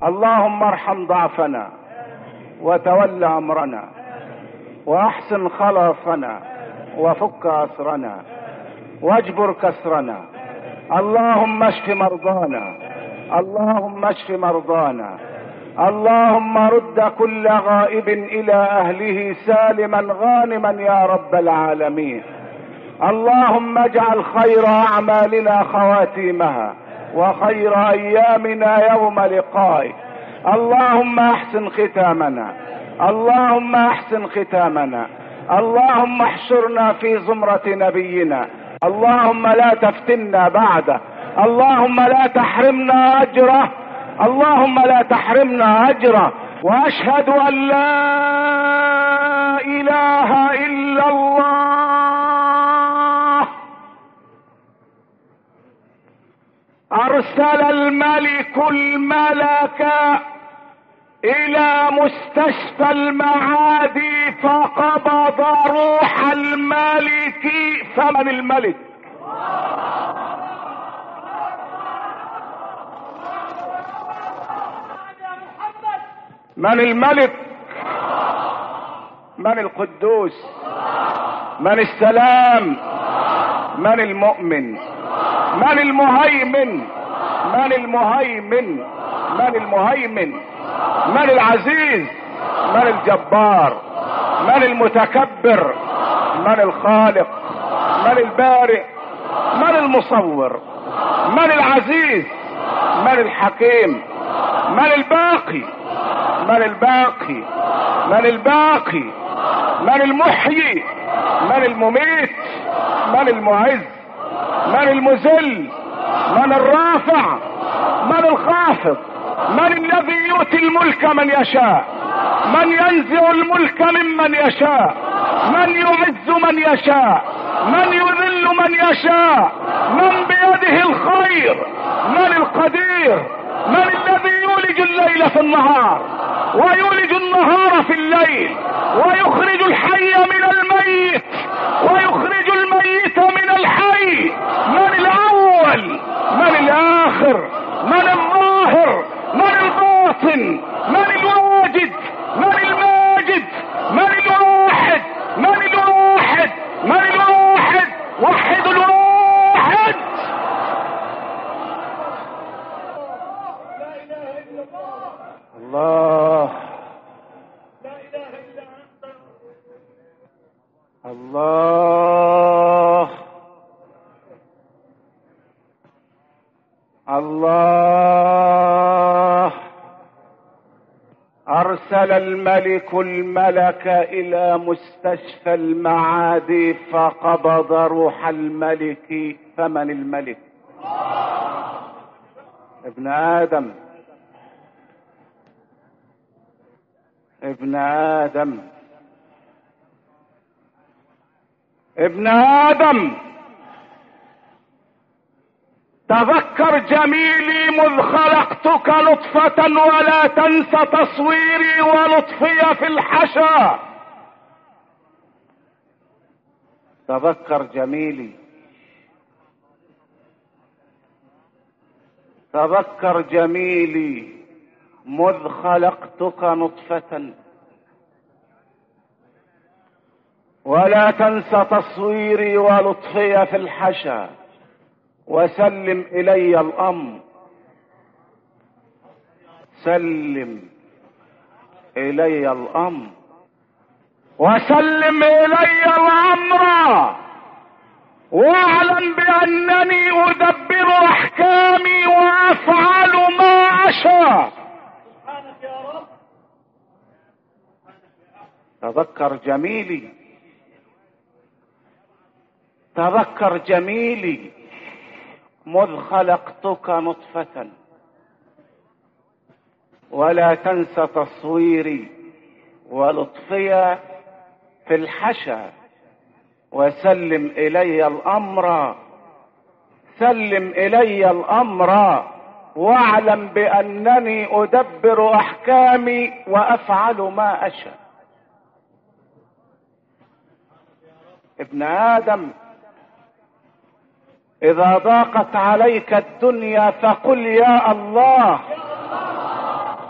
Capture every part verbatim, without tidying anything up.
اللهم ارحم ضعفنا وتول امرنا واحسن خلاصنا وفك اسرنا واجبر كسرنا. اللهم اشف مرضانا، اللهم اشف مرضانا، اللهم رد كل غائب الى اهله سالما غانما يا رب العالمين. اللهم اجعل خير اعمالنا خواتيمها وخير ايامنا يوم لقائك. اللهم احسن ختامنا، اللهم احسن ختامنا، اللهم احشرنا في زمرة نبينا، اللهم لا تفتنا بعده، اللهم لا تحرمنا اجره، اللهم لا تحرمنا اجره. واشهد ان لا اله الا الله. ارسل الملك الملك الى مستشفى المعادي فقبض روح الملك. فمن الملك؟ من الملك؟ من القدوس؟ من السلام؟ من المؤمن؟ من المهيمن؟ من المهيمن؟ من المهيمن؟ من العزيز؟ من الجبار؟ من المتكبر؟ من الخالق؟ من البارئ؟ من المصور؟ من العزيز؟ من الحكيم؟ من الباقي؟ من الباقي؟ من الباقي؟ من المحيي؟ من المميت؟ من المعز؟ من المذل؟ من الرافع؟ من الخافض؟ من الذي يؤتي الملك من يشاء؟ من ينزع الملك ممن يشاء؟ من يعز من يشاء؟ من يذل من يشاء؟ من بيده الخير؟ من القدير؟ من الذي يولج الليل في النهار ويولج النهار في الليل ويخرج الحي من الميت ويخرج الميت من الحي؟ من الاول؟ من الاخر؟ من الظاهر؟ من الباطن؟ من الواجد؟ من الماجد؟ من الواحد؟ من الواحد؟ من الواحد؟ وحد الواحد. الله الله الله. ارسل الملك الملك الى مستشفى المعادي فقبض روح الملك. فمن الملك؟ ابن ادم، ابن ادم، ابن ادم. تذكر جميلي مذ خلقتك نطفة ولا تنس تصويري ولطفي في الحشا. تذكر جميلي، تذكر جميلي مذ خلقتك نطفة ولا تنس تصويري ولطفي في الحشا. وسلم الي الامر، سلم الي الامر، وسلم الي الامر واعلم بانني ادبر احكامي وافعل ما اشاء. سبحانك يا رب. تذكر جميلي، تذكر جميلي مذ خلقتك نطفة ولا تنس تصويري ولطفي في الحشا. وسلم الي الامر، سلم الي الامر واعلم بانني ادبر احكامي وافعل ما اشاء. ابن ادم، اذا ضاقت عليك الدنيا فقل يا الله،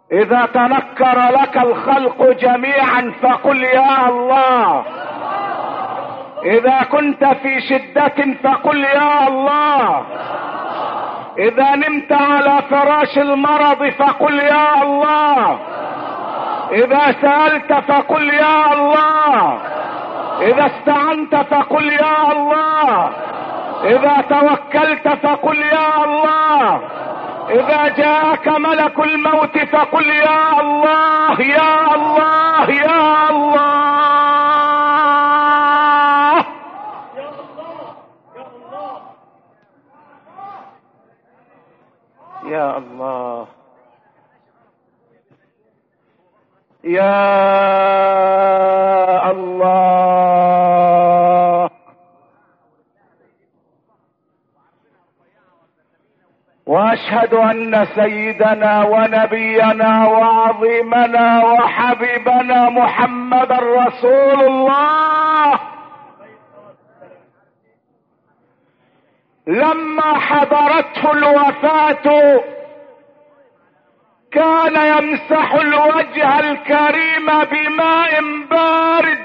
اذا تنكر لك الخلق جميعا فقل يا الله. اذا كنت في شدة فقل يا الله. اذا نمت على فراش المرض فقل يا الله. اذا سألت فقل يا الله. اذا استعنت فقل يا الله. اذا توكلت فقل يا الله. اذا جاءك ملك الموت فقل يا الله يا الله يا الله. يا الله يا الله. واشهد ان سيدنا ونبينا وعظيمنا وحبيبنا محمد رسول الله لما حضرته الوفاة كان يمسح الوجه الكريم بماء بارد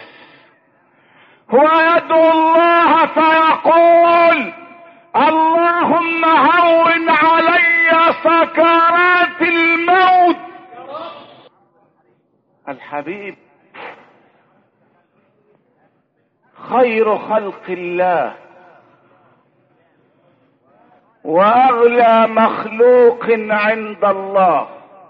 ويدعو الله فيقول اللهم هون علي سكرات الموت. الحبيب خير خلق الله واغلى مخلوق عند الله.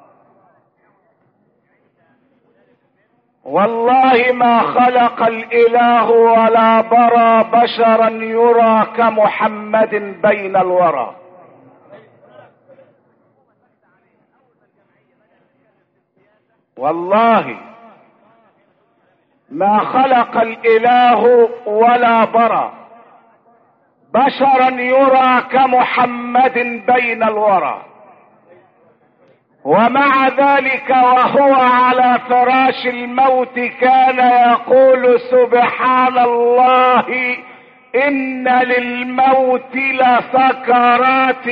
والله ما خلق الاله ولا برى بشرا يرى كمحمد بين الورى. والله ما خلق الاله ولا برى بشرا يرى كمحمد بين الورى. ومع ذلك وهو على فراش الموت كان يقول سبحان الله ان للموت لسكرات.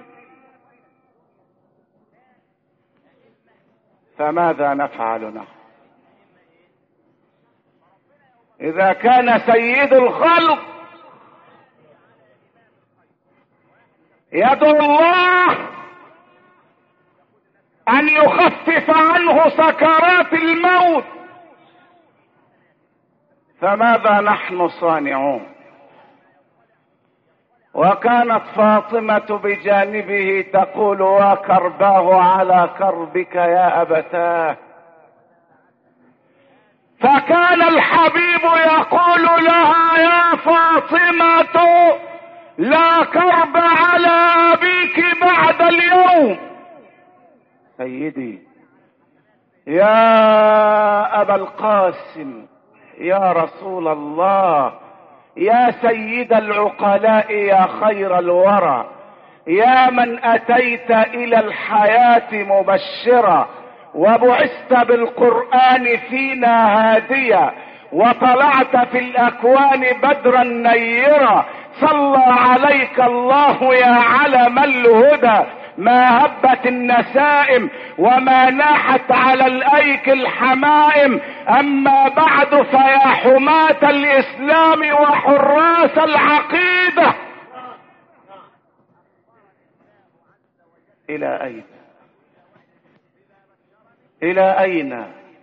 فماذا نفعل نحن اذا كان سيد الخلق يدعو الله ان يخفف عنه سكرات الموت؟ فماذا نحن صانعون؟ وكانت فاطمة بجانبه تقول وكرباه على كربك يا أبتاه. فكان الحبيب يقول لها يا فاطمة لا كرب على أبيك بعد اليوم. سيدي يا أبا القاسم يا رسول الله يا سيد العقلاء يا خير الورى يا من أتيت إلى الحياة مبشرا وبعثت بالقرآن فينا هاديا وطلعت في الأكوان بدرا نيرا صلى عليك الله يا علم الهدى ما هبت النسائم وما ناحت على الايك الحمائم. اما بعد فيا حماة الاسلام وحراس العقيدة الى اين الى اين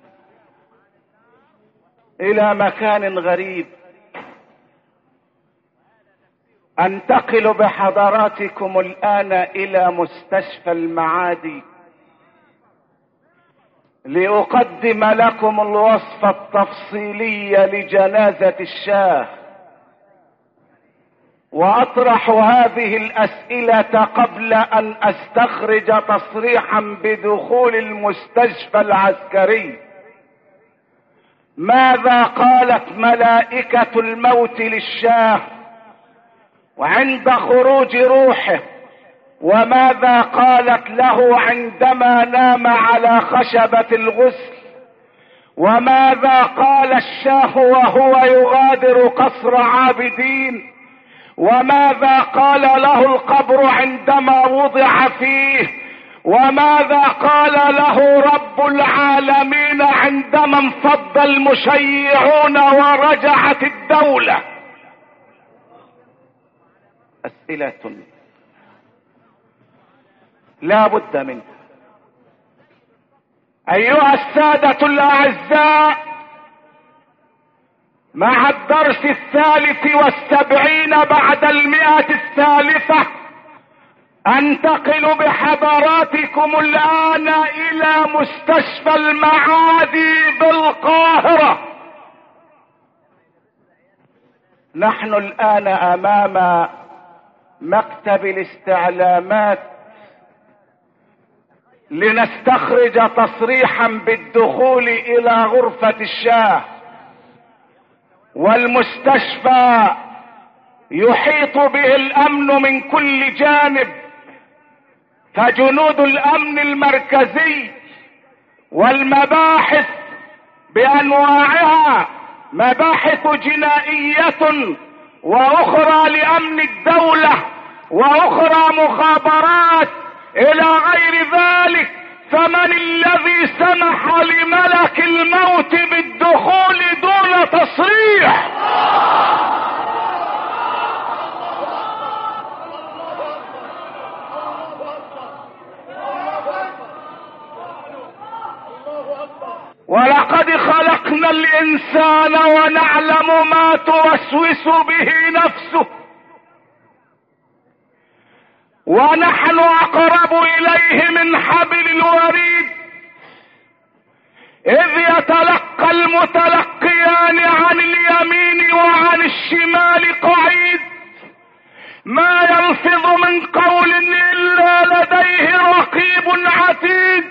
الى مكان غريب انتقل بحضراتكم الان الى مستشفى المعادي لاقدم لكم الوصفة التفصيلية لجنازة الشاه واطرح هذه الاسئلة قبل ان استخرج تصريحا بدخول المستشفى العسكري. ماذا قالت ملائكة الموت للشاه وعند خروج روحه؟ وماذا قالت له عندما نام على خشبة الغسل؟ وماذا قال الشاه وهو يغادر قصر عابدين؟ وماذا قال له القبر عندما وضع فيه؟ وماذا قال له رب العالمين عندما انفض المشيعون ورجعت الدولة؟ أسئلة لا بد منها. أيها السادة الأعزاء، مع الدرس الثالث والسبعين بعد المئة الثالثة انتقل بحضراتكم الآن إلى مستشفى المعادي بالقاهرة. نحن الآن أمام مكتب الاستعلامات لنستخرج تصريحا بالدخول إلى غرفة الشاه، والمستشفى يحيط به الأمن من كل جانب، فجنود الأمن المركزي والمباحث بأنواعها، مباحث جنائية وأخرى لأمن الدولة وأخرى مخابرات إلى غير ذلك، فمن الذي سمح لملك الموت بالدخول دون تصريح؟ ولقد خلقنا الإنسان ونعلم ما توسوس به نفسه، ونحن أقرب إليه من حبل الوريد، إذ يتلقى المتلقيان عن اليمين وعن الشمال قعيد، ما يلفظ من قول إلا لديه رقيب عتيد.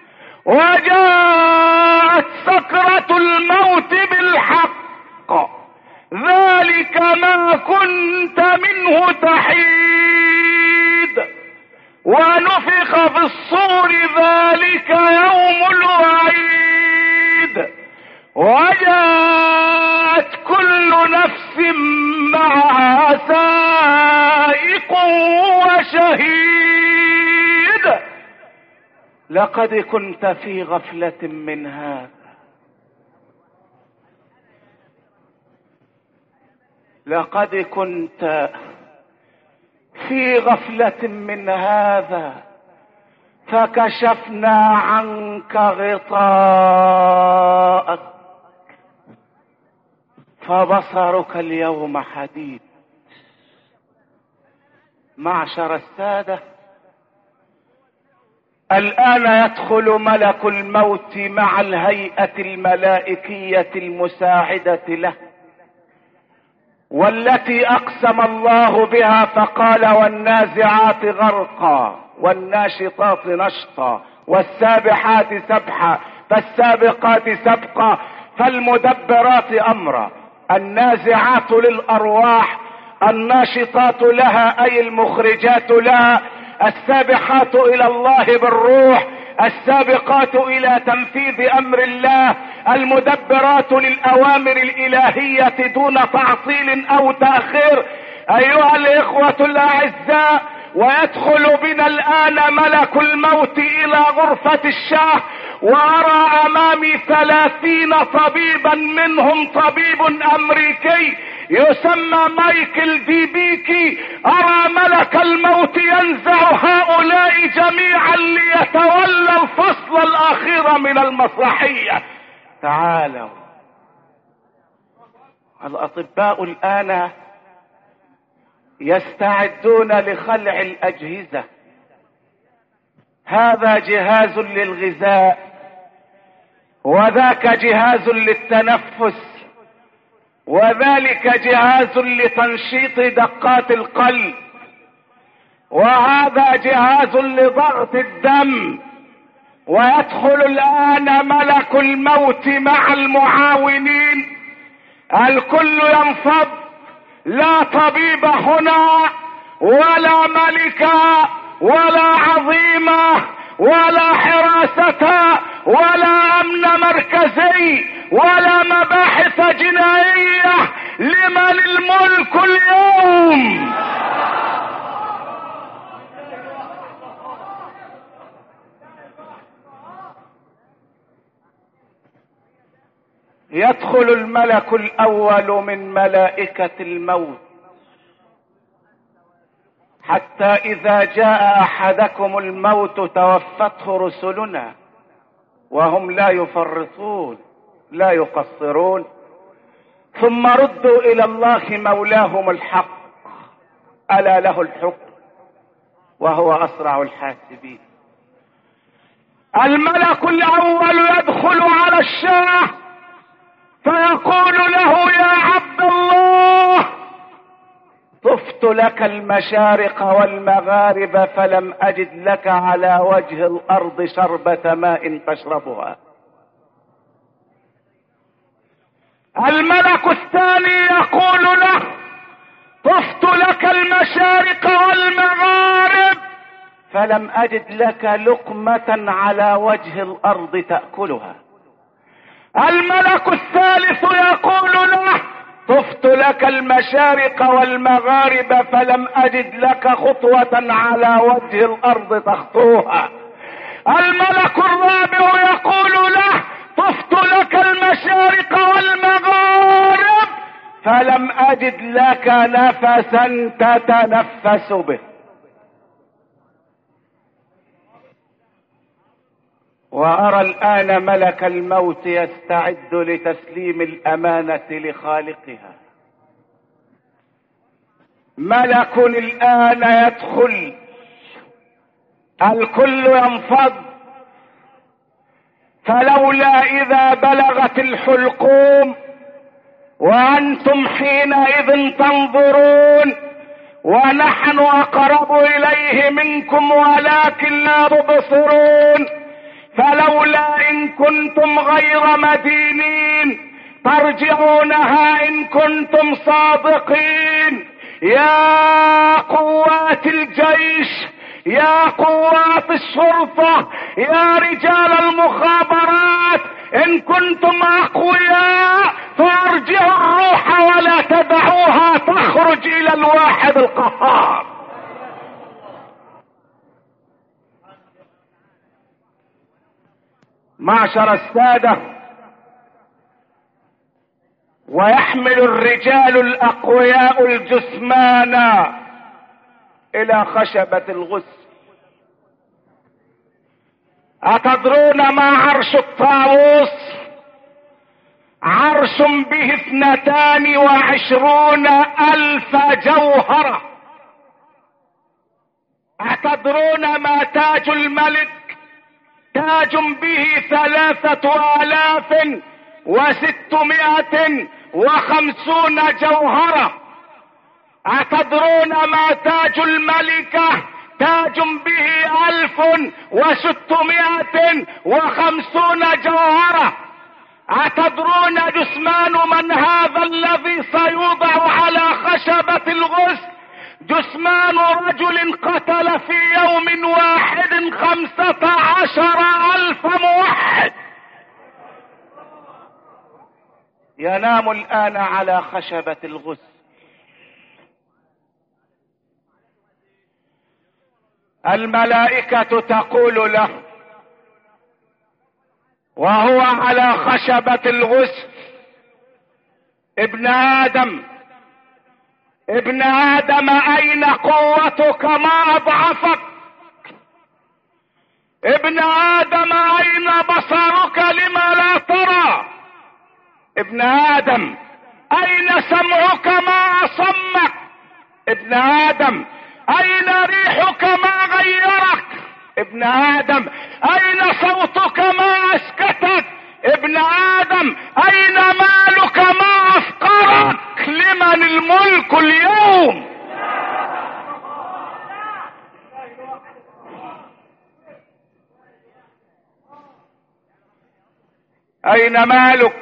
وجاءت سكرة الموت بالحق، ذلك ما كنت منه تحيد، ونفخ في الصور، ذلك يوم الوعيد. وجاءت كل نفس معها سائق وشهيد. لقد كنت في غفلة من هذا، لقد كنت في غفلة من هذا، فكشفنا عنك غطاءك فبصرك اليوم حديد. معشر السادة، الآن يدخل ملك الموت مع الهيئة الملائكية المساعدة له، والتي أقسم الله بها فقال: والنازعات غرقا والناشطات نشطا والسابحات سبحا فالسابقات سبقا فالمدبرات أمرا. النازعات للأرواح، الناشطات لها أي المخرجات لها، السابحات إلى الله بالروح، السابقات إلى تنفيذ أمر الله، المدبرات للأوامر الإلهية دون تعطيل أو تأخير. أيها الإخوة الأعزاء، ويدخل بنا الآن ملك الموت إلى غرفة الشاه، وأرى أمامي ثلاثين طبيبا، منهم طبيب أمريكي يسمى مايكل دي بيكي. أرى ملك الموت ينزع هؤلاء جميعا ليتولى الفصل الأخير من المسرحية. تعالوا، الأطباء الآن يستعدون لخلع الأجهزة. هذا جهاز للغذاء، وذاك جهاز للتنفس، وذلك جهاز لتنشيط دقات القلب، وهذا جهاز لضغط الدم. ويدخل الآن ملك الموت مع المعاونين، الكل ينفض، لا طبيب هنا ولا ملكة ولا عظيمة ولا حراسة ولا أمن مركزي ولا مباحث جنائية. لمن الملك اليوم؟ يدخل الملك الاول من ملائكة الموت حتى اذا جاء احدكم الموت توفته رسلنا وهم لا يفرطون لا يقصرون، ثم ردوا الى الله مولاهم الحق الا له الحكم وهو اسرع الحاسبين. الملك الاول يدخل على الشاه فيقول له يا عبد الله طفت لك المشارق والمغارب فلم اجد لك على وجه الارض شربة ماء تشربها. الملك الثاني يقول له طفت لك المشارق والمغارب فلم اجد لك لقمة على وجه الارض تأكلها. الملك الثالث يقول له طفت لك المشارق والمغارب فلم اجد لك خطوة على وجه الارض تخطوها. الملك الرابع يقول له طفت لك المشارق والمغارب فلم اجد لك نفسا تتنفس به. وارى الان ملك الموت يستعد لتسليم الامانة لخالقها. ملك الان يدخل، الكل ينفض، فلولا اذا بلغت الحلقوم وانتم حينئذ تنظرون ونحن اقرب اليه منكم ولكن لا تبصرون، فلولا ان كنتم غير مدينين ترجعونها ان كنتم صادقين. يا قوات الجيش، يا قوات الشرطة، يا رجال المخابرات، ان كنتم اقوياء فارجعوا الروح ولا تدعوها تخرج الى الواحد القهار. معشر السادة، ويحمل الرجال الاقوياء الجثمان الى خشبة الغسل. اتدرون ما عرش الطاووس؟ عرش به اثنتان وعشرون الف جوهرة. اتدرون ما تاج الملك؟ تاج به ثلاثة الاف وستمائة وخمسون جوهرة. اتدرون ما تاج الملكة؟ تاج به الف وستمائة وخمسون جوهرة. اتدرون جثمان من هذا الذي سيوضع على خشبة الغسل؟ جثمان رجل قتل في يوم واحد خمسة عشر الف موحد. ينام الان على خشبة الغسل. الملائكة تقول له وهو على خشبة الغسل: ابن آدم ابن آدم أين قوتك؟ ما أضعفك؟ ابن آدم أين بصرك؟ لما لا ترى؟ ابن آدم أين سمعك؟ ما أصمك؟ ابن آدم أين ريحك؟ ما غيرك؟ ابن آدم أين صوتك؟ ما أسكتك؟ ابن آدم أين مالك؟ ما أفقرك؟ لمن الملك اليوم؟ أين مالك؟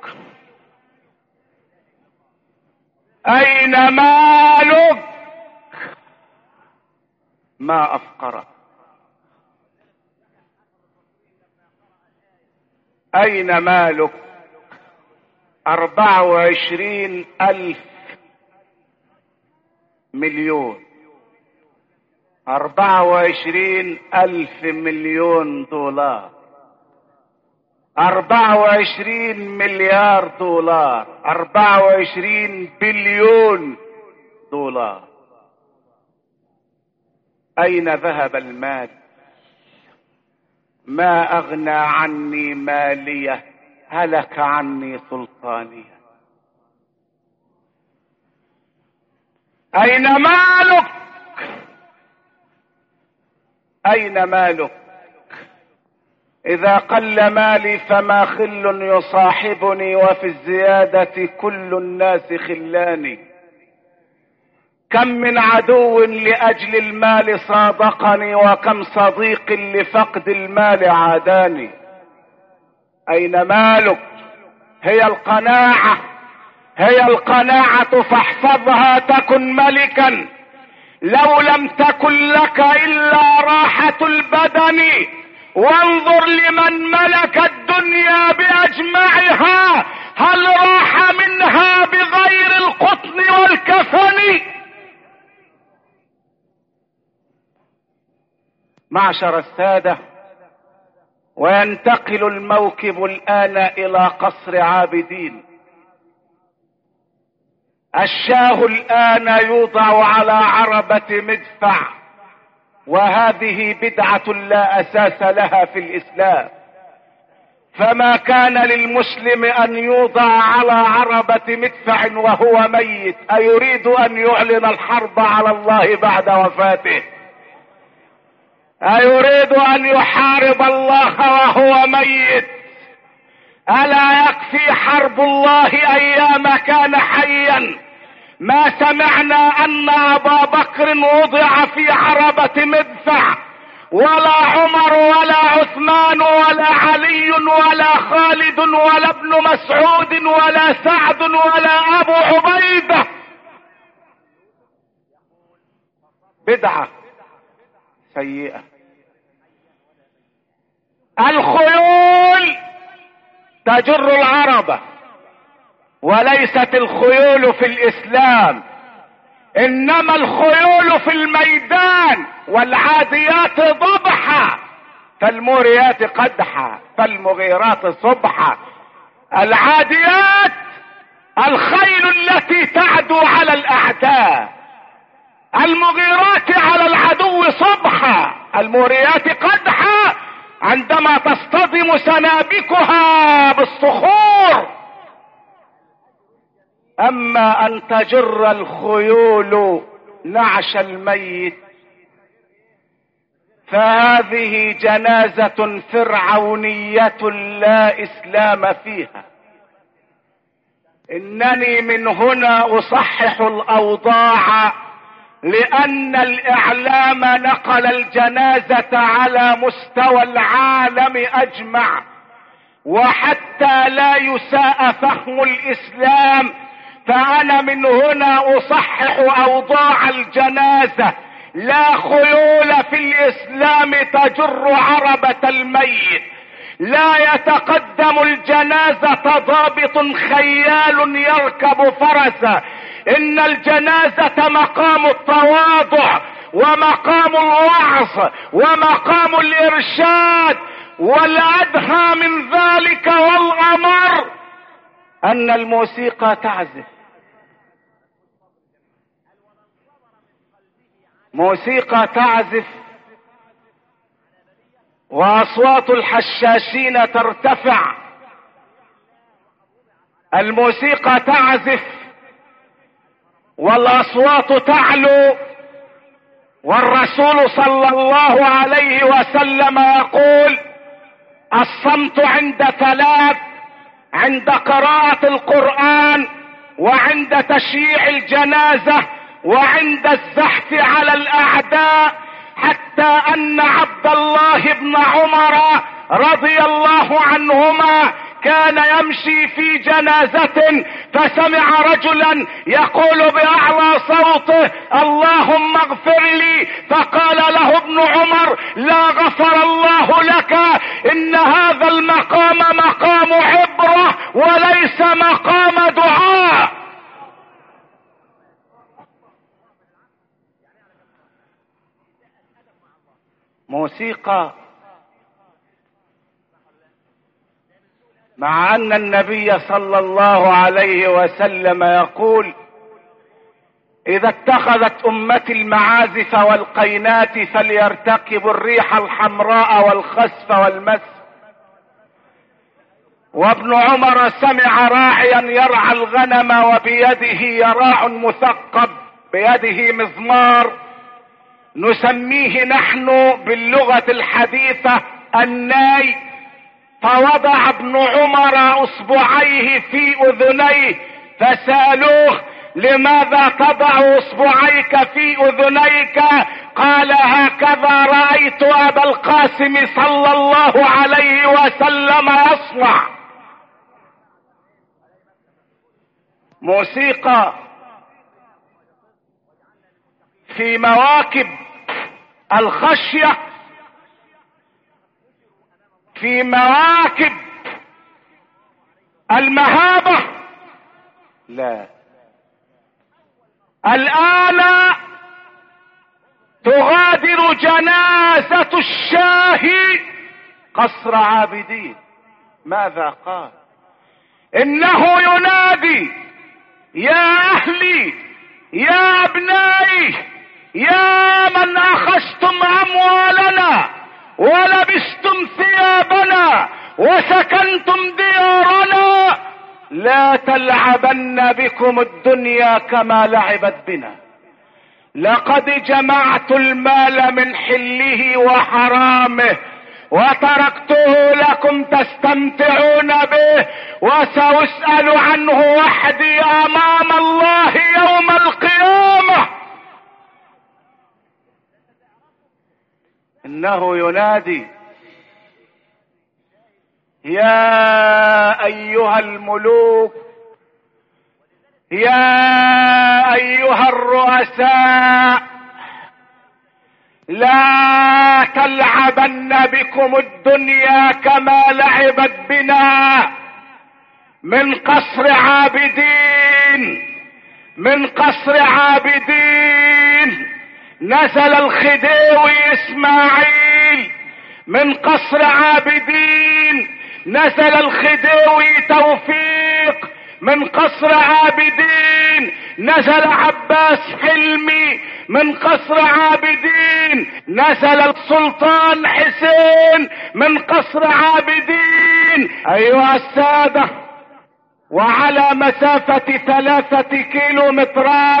أين مالك؟ ما أفقرك؟ أين مالك؟ أربعة وعشرين ألف مليون أربعة وعشرين ألف مليون دولار. اربعة وعشرين مليار دولار، اربعة وعشرين بليون دولار. اين ذهب المال؟ ما اغنى عني ماليه، هلك عني سلطانيه. اين مالك؟ اين مالك؟ اذا قل مالي فما خل يصاحبني، وفي الزيادة كل الناس خلاني. كم من عدو لاجل المال صادقني، وكم صديق لفقد المال عاداني. اين مالك؟ هي القناعة، هي القناعة فاحفظها تكن ملكا. لو لم تكن لك الا راحة البدن، وانظر لمن ملك الدنيا باجمعها، هل راح منها بغير القطن والكفن؟ معشر السادة، وينتقل الموكب الآن إلى قصر عابدين. الشاه الآن يوضع على عربة مدفع، وهذه بدعة لا أساس لها في الإسلام. فما كان للمسلم أن يوضع على عربة مدفع وهو ميت. أيريد أن يعلن الحرب على الله بعد وفاته؟ أيريد أن يحارب الله وهو ميت؟ ألا يكفي حرب الله أيام كان حيا؟ ما سمعنا أن أبا بكر وضع في عربة مدفع، ولا عمر ولا عثمان ولا علي ولا خالد ولا ابن مسعود ولا سعد ولا أبو عبيدة. بدعة سيئة. الخيول تجر العربة، وليست الخيول في الإسلام، إنما الخيول في الميدان. والعاديات ضبحا، فالموريات قدحا، فالمغيرات صبحا. العاديات الخيل التي تعدو على الأعداء، المغيرات على العدو صبحا، الموريات قدحا عندما تصطدم سنابكها بالصخور. اما ان تجر الخيول نعش الميت فهذه جنازة فرعونية لا اسلام فيها. انني من هنا اصحح الاوضاع، لان الاعلام نقل الجنازة على مستوى العالم اجمع، وحتى لا يساء فهم الاسلام فانا من هنا اصحح اوضاع الجنازة. لا خيول في الاسلام تجر عربة الميت، لا يتقدم الجنازة ضابط خيال يركب فرسا. ان الجنازة مقام التواضع، ومقام الوعظ، ومقام الارشاد. والادهى من ذلك والامر ان الموسيقى تعزف، موسيقى تعزف، واصوات الحشاشين ترتفع. الموسيقى تعزف والاصوات تعلو، والرسول صلى الله عليه وسلم يقول: الصمت عند ثلاث: عند قراءة القرآن، وعند تشييع الجنازة، وعند الزحف على الاعداء. حتى ان عبد الله بن عمر رضي الله عنهما كان يمشي في جنازة فسمع رجلا يقول باعلى صوته: اللهم اغفر لي. فقال له ابن عمر: لا غفر الله لك، ان هذا المقام مقام عبرة وليس مقام دعاء. موسيقى مع ان النبي صلى الله عليه وسلم يقول: اذا اتخذت امتي المعازف والقينات فليرتكبوا الريح الحمراء والخسف والمس. وابن عمر سمع راعيا يرعى الغنم وبيده يراع مثقب، بيده مزمار، نسميه نحن باللغة الحديثة الناي. فوضع ابن عمر اصبعيه في اذنيه، فسألوه: لماذا تضع اصبعيك في اذنيك؟ قال: هكذا رأيت ابا القاسم صلى الله عليه وسلم يصنع. موسيقى في مواكب الخشية، في مواكب المهابة، لا. الآن تغادر جنازة الشاه قصر عابدين. ماذا قال؟ إنه ينادي: يا أهلي، يا أبنائي، يا من أخذتم أموالنا ولبستم ثيابنا وسكنتم ديارنا، لا تلعبن بكم الدنيا كما لعبت بنا. لقد جمعت المال من حله وحرامه وتركته لكم تستمتعون به، وسأسأل عنه وحدي امام الله يوم القيامة. انه ينادي: يا ايها الملوك، يا ايها الرؤساء، لا تلعبن بكم الدنيا كما لعبت بنا. من قصر عابدين، من قصر عابدين نزل الخديوي اسماعيل، من قصر عابدين نزل الخديوي توفيق، من قصر عابدين نزل عباس حلمي، من قصر عابدين نزل السلطان حسين، من قصر عابدين. ايها السادة، وعلى مسافة ثلاثة كيلومترات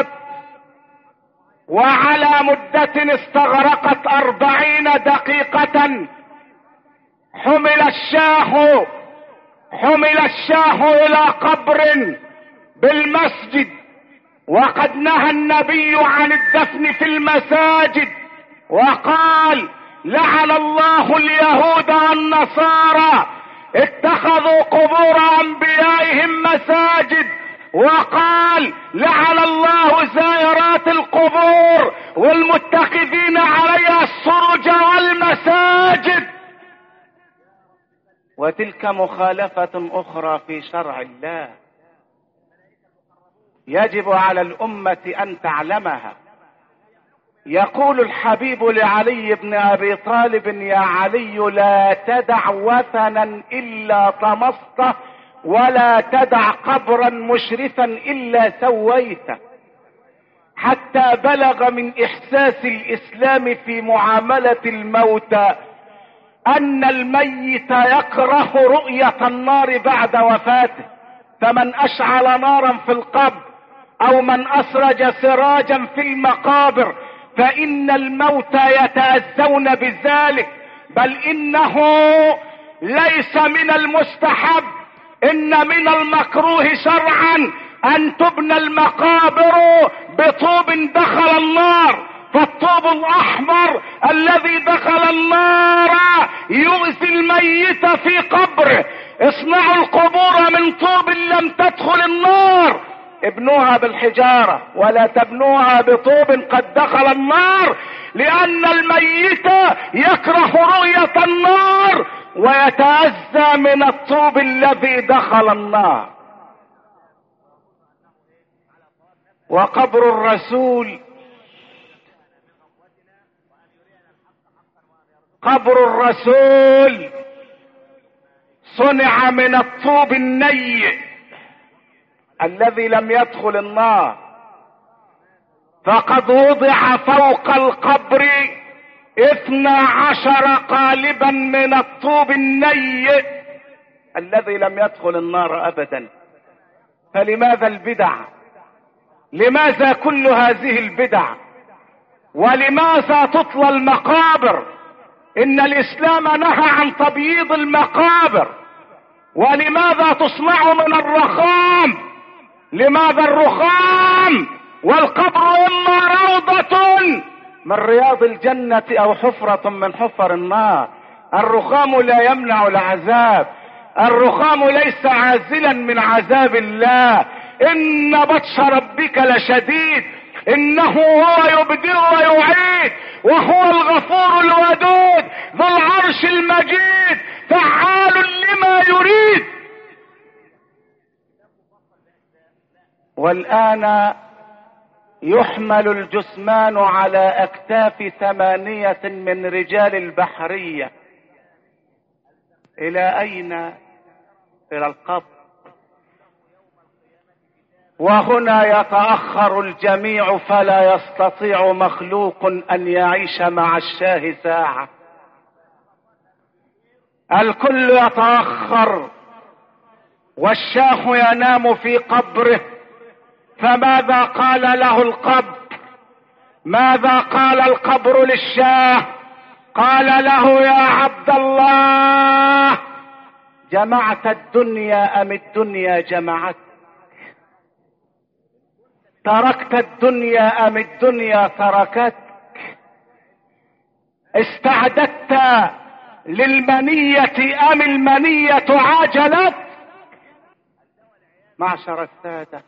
وعلى مدة استغرقت أربعين دقيقة حمل الشاه حمل الشاه إلى قبر بالمسجد. وقد نهى النبي عن الدفن في المساجد، وقال: لعن الله اليهود والنصارى اتخذوا قبور انبيائهم مساجد، وقال: لعن الله زائرات القبور والمتخذين عليها السرج والمساجد. وتلك مخالفة اخرى في شرع الله يجب على الامة ان تعلمها. يقول الحبيب لعلي بن ابي طالب: يا علي، لا تدع وثنا الا طمسته، ولا تدع قبرا مشرفا الا سويته. حتى بلغ من احساس الاسلام في معاملة الموتى ان الميت يكره رؤية النار بعد وفاته، فمن اشعل نارا في القبر او من اسرج سراجا في المقابر فان الموتى يتأذون بذلك، بل انه ليس من المستحب، ان من المكروه شرعا ان تبنى المقابر بطوب دخل النار، فالطوب الاحمر الذي دخل النار يؤذي الميت في قبره. اصنعوا القبور من طوب لم تدخل النار، ابنوها بالحجارة ولا تبنوها بطوب قد دخل النار، لان الميت يكره رؤية النار ويتأذى من الطوب الذي دخل النار. وقبر الرسول قبر الرسول صنع من الطوب النيء الذي لم يدخل النار، فقد وضع فوق القبر اثنا عشر قالبا من الطوب النيء الذي لم يدخل النار ابدا. فلماذا البدع؟ لماذا كل هذه البدع؟ ولماذا تطلى المقابر؟ ان الاسلام نهى عن تبييض المقابر. ولماذا تصنع من الرخام؟ لماذا الرخام؟ والقبر اما روضة من رياض الجنة او حفرة من حفر النار. الرخام لا يمنع العذاب، الرخام ليس عازلا من عذاب الله. ان بطش ربك لشديد، انه هو يبدئ ويعيد، وهو الغفور الودود ذو العرش المجيد، فعال لما يريد. والآن يحمل الجثمان على اكتاف ثمانية من رجال البحرية. الى اين؟ الى القبر. وهنا يتأخر الجميع، فلا يستطيع مخلوق ان يعيش مع الشاه ساعة. الكل يتأخر والشاه ينام في قبره. فماذا قال له القبر؟ ماذا قال القبر للشاه؟ قال له يا عبد الله، جمعت الدنيا ام الدنيا جمعتك؟ تركت الدنيا ام الدنيا تركتك؟ استعددت للمنية ام المنية عاجلت؟ معشر السادة،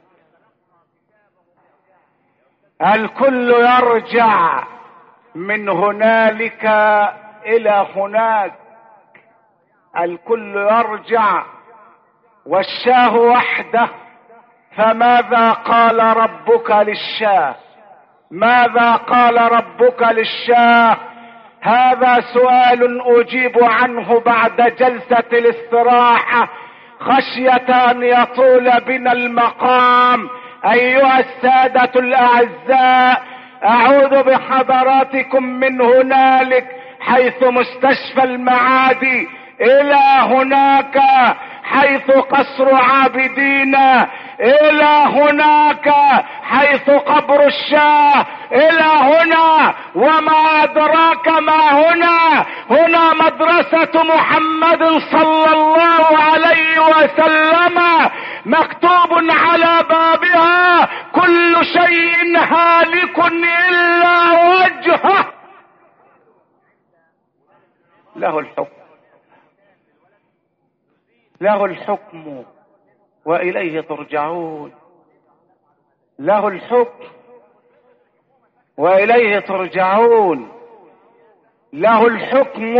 الكل يرجع من هنالك الى هناك، الكل يرجع والشاه وحده. فماذا قال ربك للشاه؟ ماذا قال ربك للشاه؟ هذا سؤال اجيب عنه بعد جلسة الاستراحة خشية ان يطول بنا المقام. ايها السادة الاعزاء، اعود بحضراتكم من هنالك حيث مستشفى المعادي الى هناك حيث قصر عابدين، الى هناك حيث قبر الشاه، الى هنا وما ادراك ما هنا. هنا مدرسة محمد صلى الله عليه وسلم، مكتوب على بابها كل شيء هالك الا وجهه، له الحكم، له الحكم واليه ترجعون، له الحكم واليه ترجعون، له الحكم،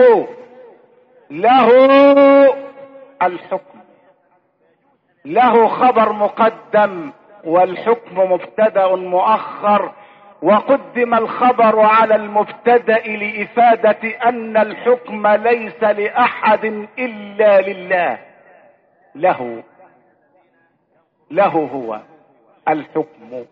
له الحكم، له خبر مقدم والحكم مبتدأ مؤخر. وقدم الخبر على المبتدأ لإفادة أن الحكم ليس لأحد إلا لله، له له هو الحكم،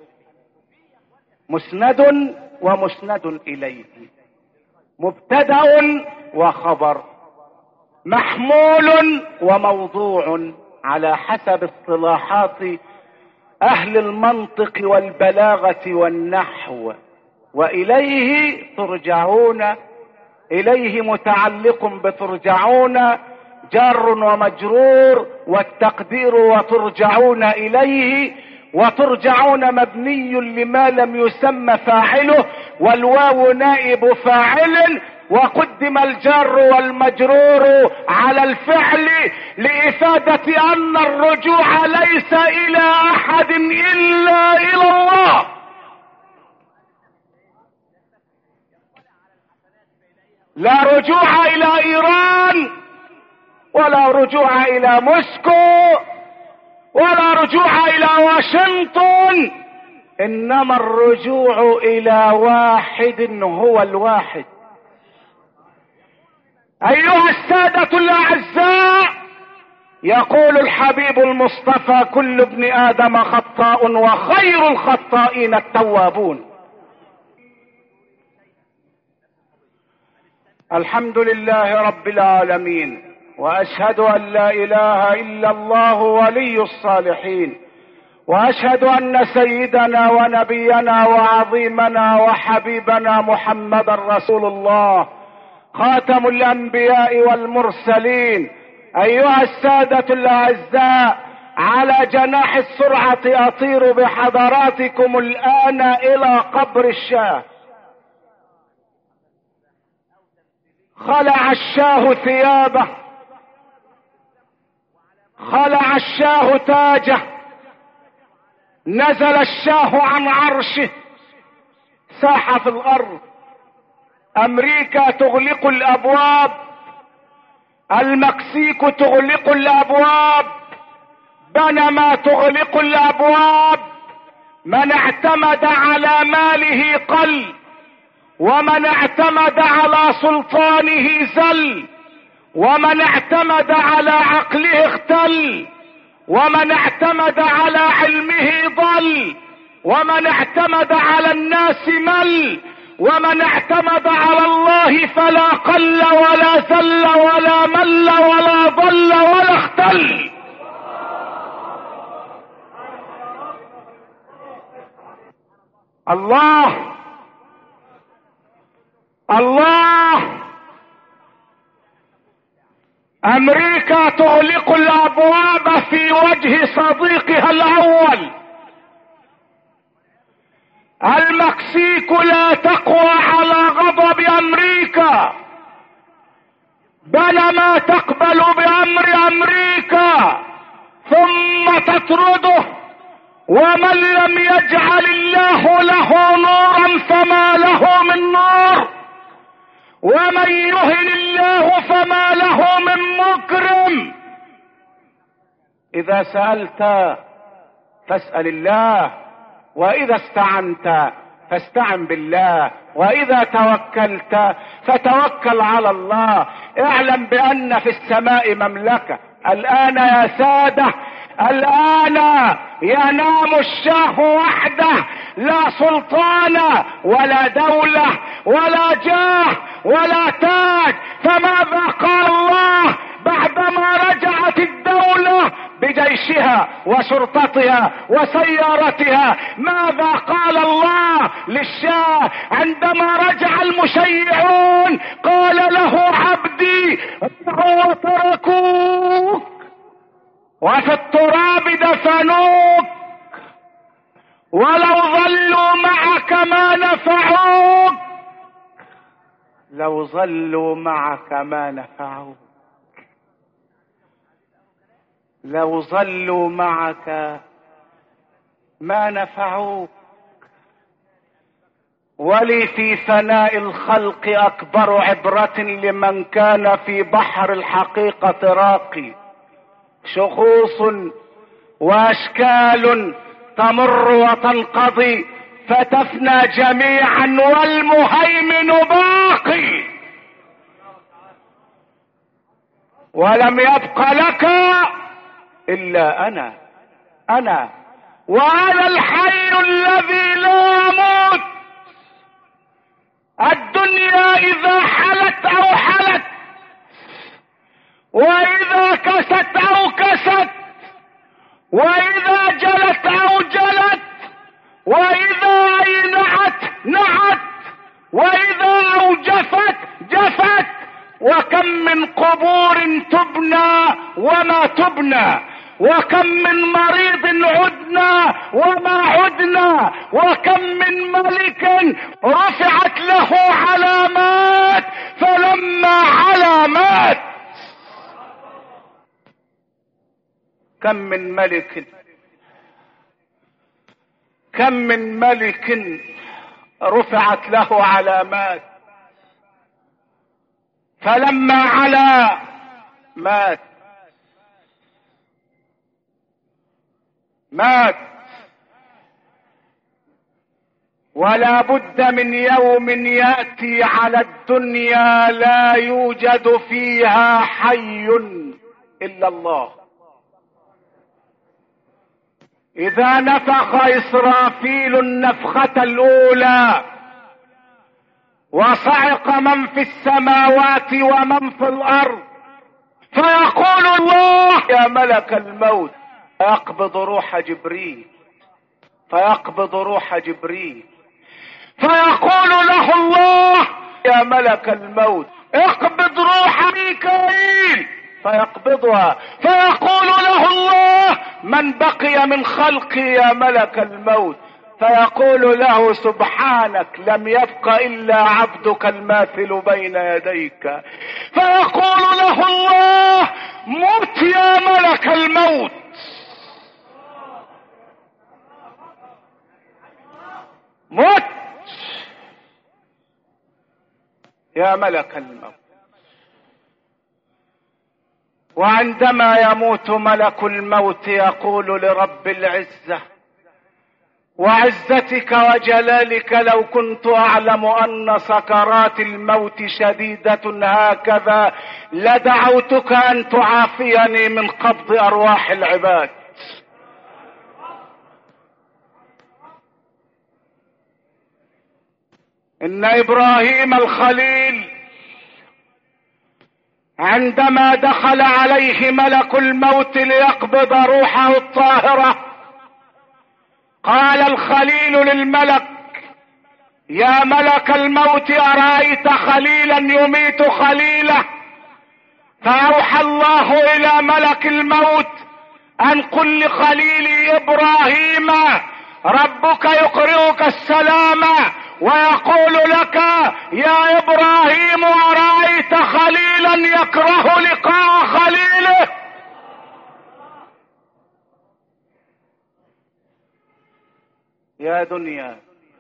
مسند ومسند إليه، مبتدأ وخبر، محمول وموضوع على حسب اصطلاحات اهل المنطق والبلاغة والنحو. واليه ترجعون، اليه متعلق بترجعون جار ومجرور، والتقدير وترجعون اليه. وترجعون مبني لما لم يسمى فاعله، والواو نائب فاعل، وقدم الجار والمجرور على الفعل لإفادة أن الرجوع ليس إلى أحد إلا إلى الله. لا رجوع إلى إيران، ولا رجوع إلى موسكو، ولا رجوع إلى واشنطن، إنما الرجوع إلى واحد هو الواحد. أيها السادة الأعزاء، يقول الحبيب المصطفى: كل ابن آدم خطاء وخير الخطائين التوابون. الحمد لله رب العالمين، واشهد ان لا اله الا الله ولي الصالحين، واشهد ان سيدنا ونبينا وعظيمنا وحبيبنا محمد رسول الله خاتم الانبياء والمرسلين. ايها السادة الاعزاء، على جناح السرعة اطير بحضراتكم الان الى قبر الشاه. خلع الشاه ثيابه، خلع الشاه تاجه، نزل الشاه عن عرشه، ساح في الارض. امريكا تغلق الابواب، المكسيك تغلق الابواب، بنما تغلق الابواب. من اعتمد على ماله قل، ومن اعتمد على سلطانه زل، ومن اعتمد على عقله اختل، ومن اعتمد على علمه ضل، ومن اعتمد على الناس مل، ومن اعتمد على الله فلا قل ولا زل ولا مل ولا ضل ولا اختل. الله الله. امريكا تغلق الابواب في وجه صديقها الاول. المكسيك لا تقوى على غضب امريكا، بينما تقبل بامر امريكا ثم تطرده. ومن لم يجعل الله له نورا فما له من نور، ومن يهن الله فما له من مكرم. اذا سألت فاسأل الله، واذا استعنت فاستعن بالله، واذا توكلت فتوكل على الله. اعلم بان في السماء مملكة. الان يا سادة، الان ينام الشاه وحده، لا سلطان ولا دولة ولا جاه ولا تاج. فماذا قال الله بعدما رجعت الدولة بجيشها وشرطتها وسيارتها؟ ماذا قال الله للشاه عندما رجع المشيعون؟ قال له: عبدي وتركوك وفي التراب دفنوك، ولو ظلوا معك ما نفعوك. لو ظلوا معك ما نفعوك، لو ظلوا معك ما نفعوك. ولي في فناء الخلق اكبر عبرة لمن كان في بحر الحقيقة راقي. شخوص واشكال تمر وتنقضي فتفنى جميعا والمهيمن باقي. ولم يبق لك الا انا، انا وانا الحي الذي لا يموت. الدنيا اذا حلت او حلت، واذا كست او كست، واذا جلت او جلت، واذا اينعت نعت، واذا اوجفت جفت. وكم من قبور تبنى وما تبنى، وكم من مريض عدنا وما عدنا، وكم من ملك رفعت له علامات فلما علامات. كم من ملك، كم من ملك رفعت له علامات فلما علا مات. مات. ولا بد من يوم يأتي على الدنيا لا يوجد فيها حي إلا الله. اذا نفخ اسرافيل النفخة الاولى وصعق من في السماوات ومن في الارض، فيقول الله يا ملك الموت، فيقبض روح جبريل فيقبض روح جبريل فيقول له الله يا ملك الموت اقبض روح ميكائيل، فيقبضها. فيقول له الله من بقي من خلقي يا ملك الموت، فيقول له سبحانك لم يبق الا عبدك الماثل بين يديك. فيقول له الله مت يا ملك الموت. مت يا ملك الموت. وعندما يموت ملك الموت يقول لرب العزة وعزتك وجلالك لو كنت اعلم ان سكرات الموت شديدة هكذا لدعوتك ان تعافيني من قبض ارواح العباد. ان ابراهيم الخليل عندما دخل عليه ملك الموت ليقبض روحه الطاهرة قال الخليل للملك يا ملك الموت أرأيت خليلا يميت خليله؟ فأوحى الله إلى ملك الموت أن قل لخليلي إبراهيم ربك يقرئك السلام ويقول لك يا إبراهيم أرأيت خليلا يكره لقاء خليله؟ يا دنيا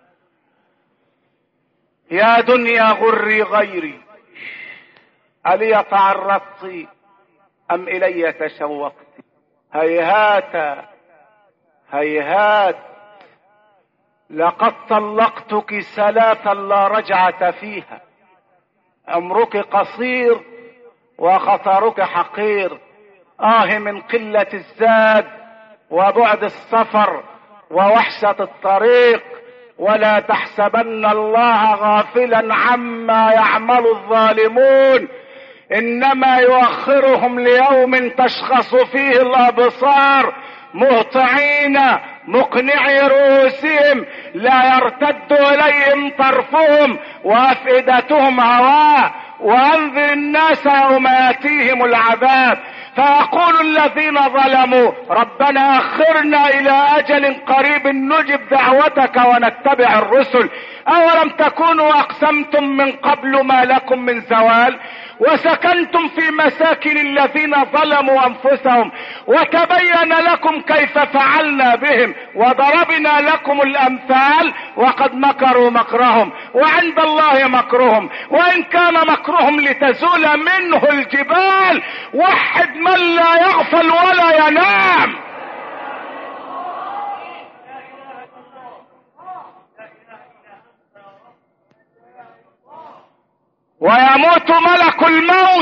يا دنيا غري غيري، ألي تعرضت أم إلي تشوقت؟ هيهات هيهات لقد طلقتك ثلاثا لا رجعة فيها، عمرك قصير وخطرك حقير. آه من قلة الزاد وبعد السفر ووحشة الطريق، ولا تحسبن الله غافلا عما يعمل الظالمون، انما يؤخرهم ليوم تشخص فيه الابصار مهطعين مقنعي رؤوسهم لا يرتد اليهم طرفهم وافئدتهم هواء. وانذر الناس يوم ياتيهم العذاب فيقول الذين ظلموا ربنا اخرنا الى اجل قريب نجب دعوتك ونتبع الرسل اولم تكونوا اقسمتم من قبل ما لكم من زوال وسكنتم في مساكن الذين ظلموا انفسهم وتبين لكم كيف فعلنا بهم وضربنا لكم الامثال وقد مكروا مكرهم وعند الله مكرهم وان كان مكرهم لتزول منه الجبال. وحد من لا يغفل ولا ينام. ويموت ملك الموت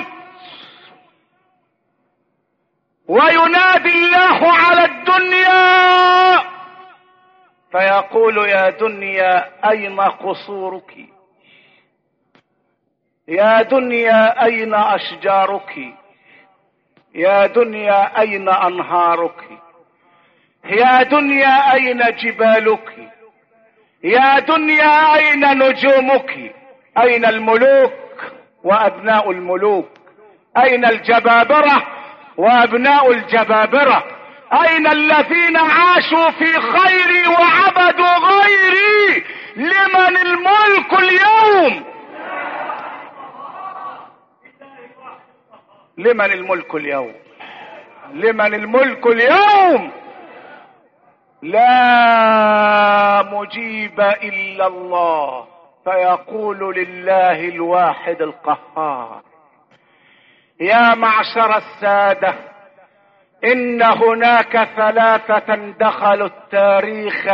وينادي الله على الدنيا فيقول يا دنيا اين قصورك؟ يا دنيا اين اشجارك؟ يا دنيا اين انهارك؟ يا دنيا اين جبالك؟ يا دنيا اين نجومك؟ اين الملوك وابناء الملوك؟ اين الجبابرة وابناء الجبابرة؟ اين الذين عاشوا في خيري وعبدوا غيري؟ لمن الملك اليوم؟ لمن الملك اليوم؟ لمن الملك اليوم؟ لا مجيب الا الله فيقول لله الواحد القهار يا معشر السادة ان هناك ثلاثة دخلوا التاريخ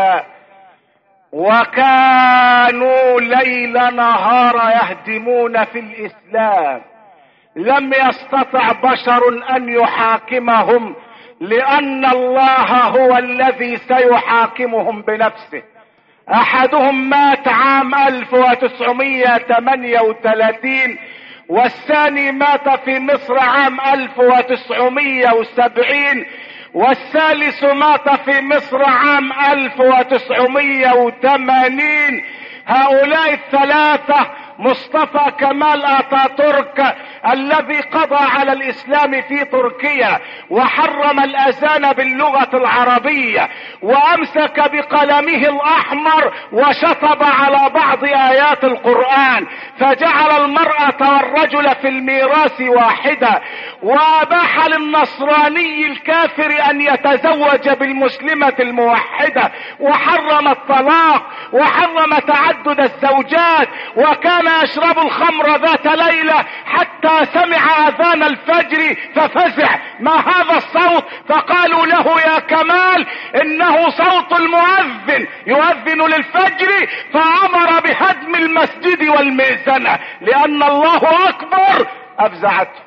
وكانوا ليل نهار يهدمون في الاسلام، لم يستطع بشر ان يحاكمهم لأن الله هو الذي سيحاكمهم بنفسه. احدهم مات عام ألف وتسعمائة وثمانية وثلاثين، والثاني مات في مصر عام ألف وتسعمائة وسبعين، والثالث مات في مصر عام ألف وتسعمائة وثمانين. هؤلاء الثلاثة مصطفى كمال اتاتورك الذي قضى على الاسلام في تركيا وحرم الاذان باللغة العربية وامسك بقلمه الاحمر وشطب على بعض ايات القرآن، فجعل المرأة والرجل في الميراث واحدة، واباح للنصراني الكافر ان يتزوج بالمسلمة الموحدة، وحرم الطلاق، وحرم تعدد الزوجات، وكان يشرب الخمر ذات ليلة حتى سمع اذان الفجر ففزع: ما هذا الصوت؟ فقالوا له: يا كمال انه صوت المؤذن يؤذن للفجر. فامر بهدم المسجد والمئذنة لان الله اكبر افزعته.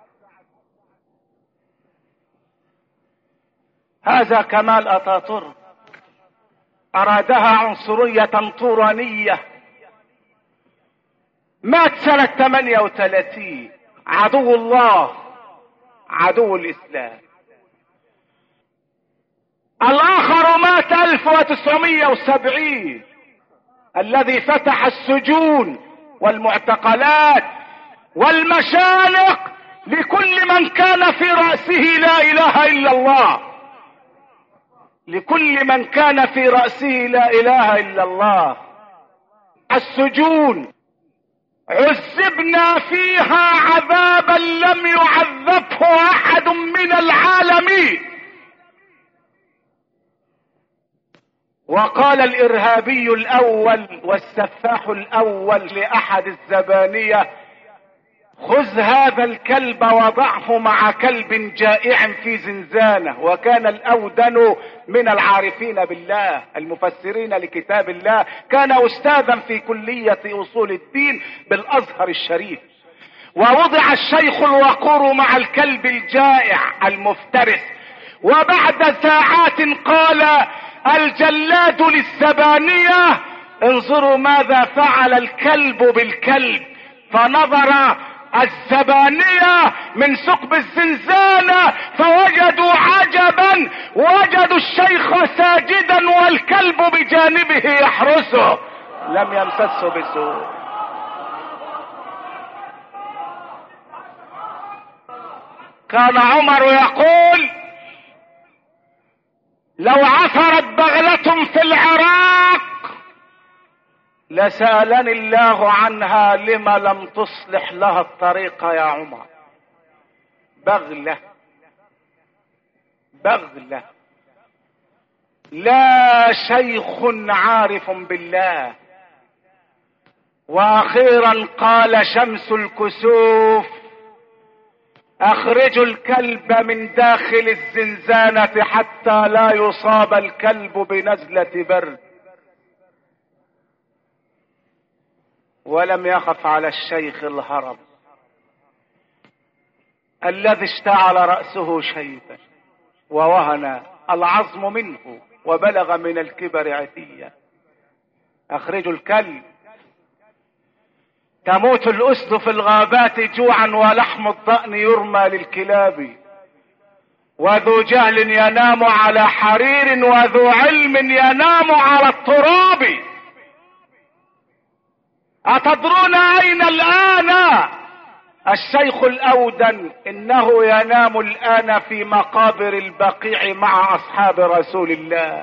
هذا كمال اتاتورك ارادها عنصرية طورانية. مات سنة ثمانية وثلاثين، عدو الله، عدو الاسلام. الاخر مات ألف وتسعمائة وسبعين، الذي فتح السجون والمعتقلات والمشانق لكل من كان في رأسه لا اله الا الله، لكل من كان في رأسه لا اله الا الله. السجون عذبنا فيها عذابا لم يعذبه احد من العالمين. وقال الارهابي الاول والسفاح الاول لاحد الزبانية: خذ هذا الكلب وضعه مع كلب جائع في زنزانة. وكان الاودن من العارفين بالله المفسرين لكتاب الله، كان استاذا في كلية اصول الدين بالازهر الشريف. ووضع الشيخ الوقور مع الكلب الجائع المفترس. وبعد ساعات قال الجلاد للزبانية: انظروا ماذا فعل الكلب بالكلب. فنظر الزبانية من ثقب الزنزانة فوجدوا عجبا، وجدوا الشيخ ساجدا والكلب بجانبه يحرسه، لم يمسسه بسوء. كان عمر يقول: لو عثرت بغلة في العراق لسألني الله عنها لما لم تصلح لها الطريق يا عمر. بغلة بغلة لا شيخ عارف بالله. واخيرا قال شمس الكسوف: اخرجوا الكلب من داخل الزنزانة حتى لا يصاب الكلب بنزلة برد. ولم يخف على الشيخ الهرم الذي اشتعل رأسه شيبا ووهن العظم منه وبلغ من الكبر عتيا. اخرجوا الكلب. تموت الاسد في الغابات جوعا ولحم الضأن يرمى للكلاب. وذو جهل ينام على حرير وذو علم ينام على التراب. أتدرون أين الآن الشيخ الأودن؟ إنه ينام الآن في مقابر البقيع مع أصحاب رسول الله.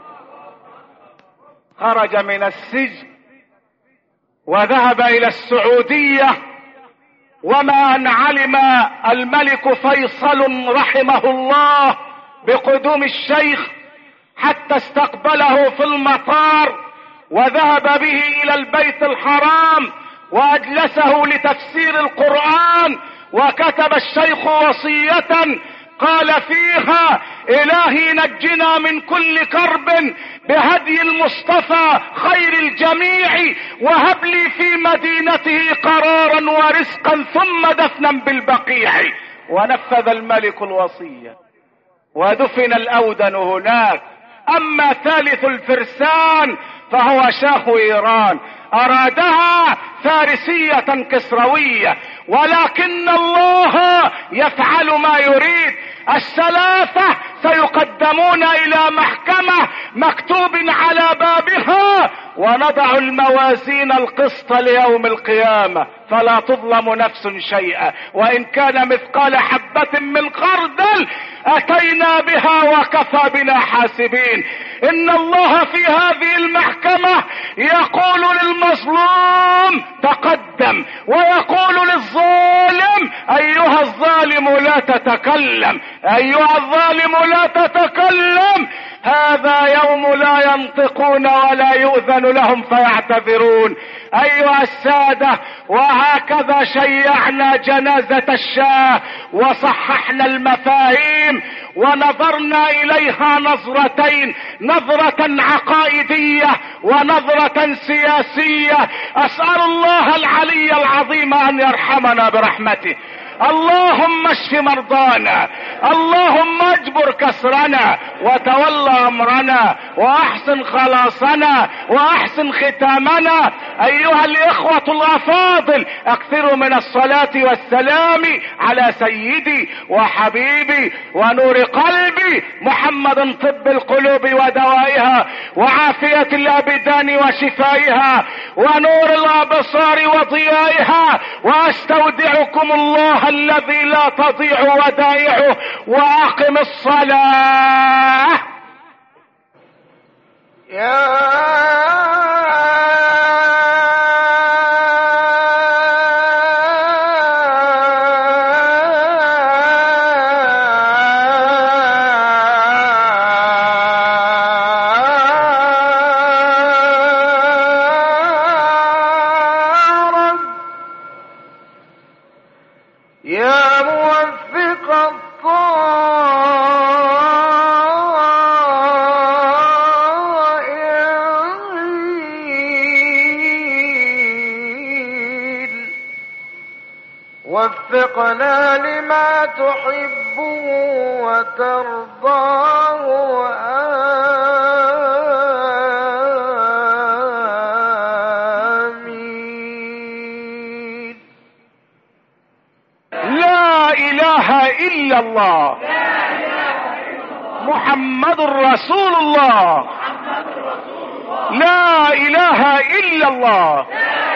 خرج من السجن وذهب إلى السعودية، وما أن علم الملك فيصل رحمه الله بقدوم الشيخ حتى استقبله في المطار وذهب به الى البيت الحرام واجلسه لتفسير القرآن. وكتب الشيخ وصية قال فيها: الهي نجنا من كل كرب بهدي المصطفى خير الجميع، وهب لي في مدينته قرارا ورزقا ثم دفنا بالبقيع. ونفذ الملك الوصية ودفن الأودن هناك. أما ثالث الفرسان فهو شاه إيران، أرادها فارسية كسروية، ولكن الله يفعل ما يريد. الثلاثة سيقدمون إلى محكمة مكتوب على بابها: ونضع الموازين القسط ليوم القيامة فلا تظلم نفس شيئا وإن كان مثقال حبة من خردل أتينا بها وكفى بنا حاسبين. إن الله في هذه المحكمة يقول للمظلوم تقدم، ويقول للظالم أيها الظالم لا تتكلم، أيها الظالم لا تتكلم. هذا يوم لا ينطقون ولا يؤذن لهم فيعتذرون. أيها السادة، وهكذا شيعنا جنازة الشاه وصححنا المفاهيم ونظرنا إليها نظرتين: نظرة عقائدية ونظرة سياسية. أسأل الله العلي العظيم أن يرحمنا برحمته. اللهم اشف مرضانا، اللهم اجبر كسرنا وتولى امرنا واحسن خلاصنا واحسن ختامنا. ايها الاخوة الافاضل، اكثروا من الصلاة والسلام على سيدي وحبيبي ونور قلبي محمد، طب القلوب ودوائها وعافية الابدان وشفائها ونور الابصار وضيائها. واستودعكم الله الذي لا تضيع ودائعه، واقم الصلاة. يا وفقنا لما تحب وترضاه، آمين. لا إله إلا الله محمد رسول الله. لا إله إلا الله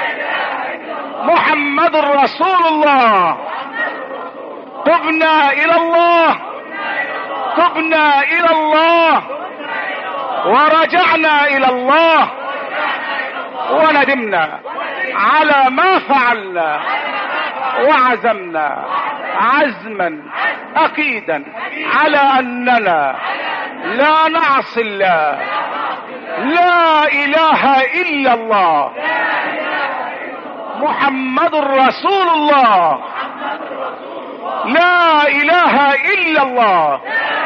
محمد رسول الله. تبنا إلى الله، تبنا إلى الله، ورجعنا إلى الله، وندمنا على ما فعلنا، وعزمنا عزما أكيدا على أننا لا نعصي الله. لا إله إلا الله محمد رسول الله. لا إله إلا الله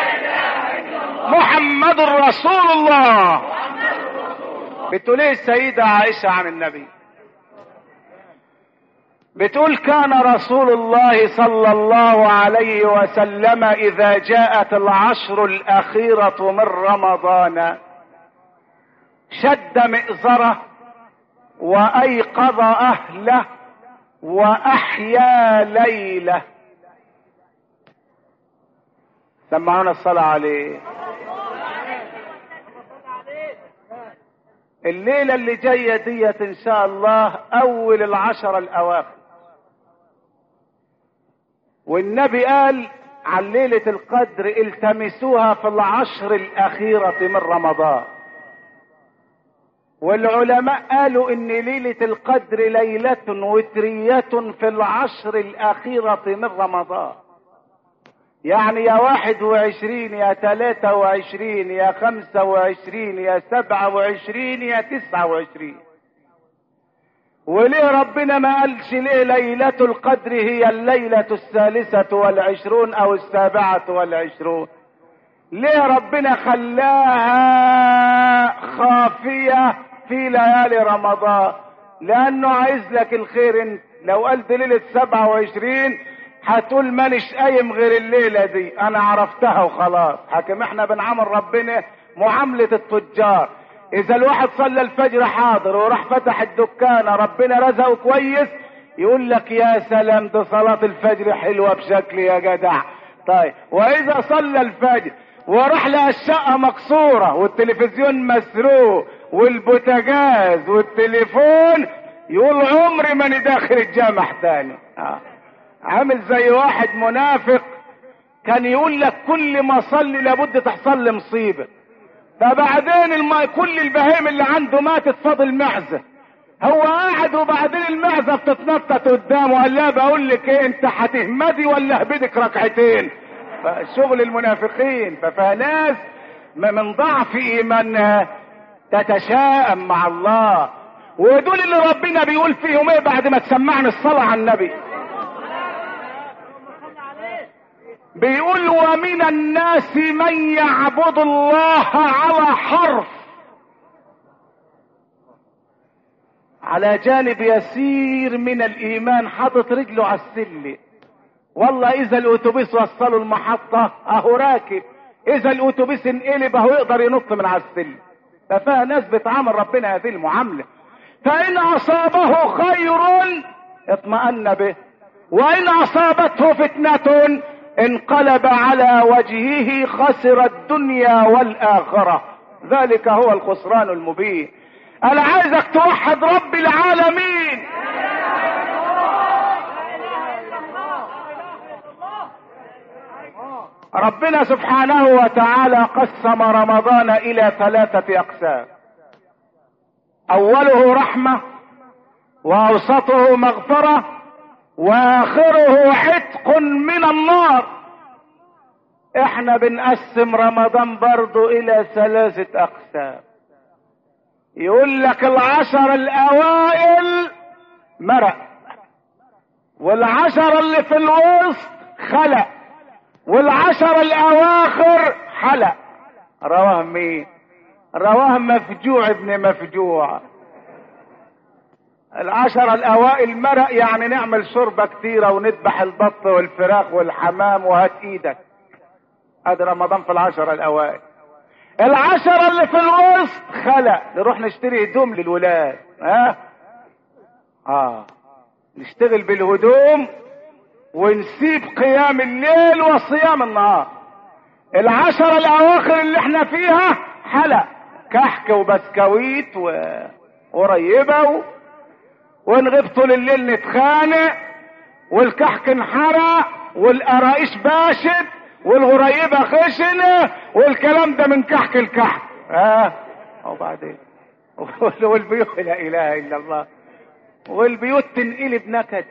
محمد رسول الله. بتقول ايه السيدة عائشة عن النبي؟ بتقول: كان رسول الله صلى الله عليه وسلم إذا جاءت العشر الأخيرة من رمضان شد مئزره وأيقظ أهله وأحيا ليله. سمعونا الصلاة عليه. الليلة اللي جاية ديت إن شاء الله أول العشر الأواخر، والنبي قال عن ليلة القدر: التمسوها في العشر الأخيرة من رمضان. والعلماء قالوا ان ليلة القدر ليلة وترية في العشر الاخيرة من رمضان. يعني يا واحد وعشرين يا ثلاثة وعشرين يا خمسة وعشرين يا سبعة وعشرين يا تسعة وعشرين. وليه ربنا ما قالش ليه ليلة القدر هي الليلة الثالثة والعشرون او السابعة والعشرون؟ ليه ربنا خلاها خافية في ليالي رمضان؟ لانه عايز لك الخير. انت لو قلت ليلة سبعة وعشرين هتقول مانيش قايم غير الليلة دي، انا عرفتها وخلاص. حكم احنا بنعامل ربنا معاملة التجار. اذا الواحد صلى الفجر حاضر وراح فتح الدكانة ربنا رزقه كويس، يقول لك يا سلام ده صلاة الفجر حلوة بشكل يا جدع. طيب واذا صلى الفجر وراح لقى الشقة مكسورة والتلفزيون مسروق والبوتاجاز والتليفون، يقول عمري ماني داخل الجامع تاني. آه. عامل زي واحد منافق كان يقول لك كل ما اصلي لابد تحصل لي مصيبة، فبعدين الم... كل البهائم اللي عنده ماتت فاضل معزة، هو قاعد وبعدين المعزة بتتنطط قدامه، قال لا بقول لك ايه انت هتهمدي ولا اهبدك ركعتين. فشغل المنافقين. ففناس من ضعف ايمانها تتشائم مع الله، ودول اللي ربنا بيقول فيهم ايه بعد ما تسمعنا الصلاة على النبي؟ بيقول ومن الناس من يعبد الله على حرف، على جانب يسير من الايمان، حاطط رجله على السلم. والله اذا الاتوبيس وصلوا المحطة اهو راكب، اذا الاتوبيس انقلب اهو يقدر ينط من على السلم. ففيها ناس بتعامل ربنا هذه المعاملة. فان اصابه خير اطمأن به، وان اصابته فتنة انقلب على وجهه، خسر الدنيا والاخرة. ذلك هو الخسران المبين. انا عايزك توحد رب العالمين. ربنا سبحانه وتعالى قسم رمضان الى ثلاثة اقسام، اوله رحمة، واوسطه مغفرة، واخره عتق من النار. احنا بنقسم رمضان برضو الى ثلاثة اقسام. يقول لك العشر الاوائل مرق، والعشر اللي في الوسط خلق، والعشر الاواخر حلق. رواه مين؟ رواه مفجوع ابن مفجوع. العشر الاوائل مرق يعني نعمل شوربة كتيرة ونذبح البط والفراخ والحمام وهات ايدك. ادي رمضان في العشر الاوائل. العشر اللي في الوسط خلق، نروح نشتري هدوم للولاد. ها اه نشتغل بالهدوم ونسيب قيام الليل وصيام النهار. العشر الاواخر اللي احنا فيها حلق، كحك وبسكويت وقريبة و... ونغيب طول الليل نتخانق، والكحك انحرق والقراقيش باشت والغريبة خشنة والكلام ده من كحك الكحك. ها وبعدين والبيوت لا اله الا الله، والبيوت تنقلب نكد.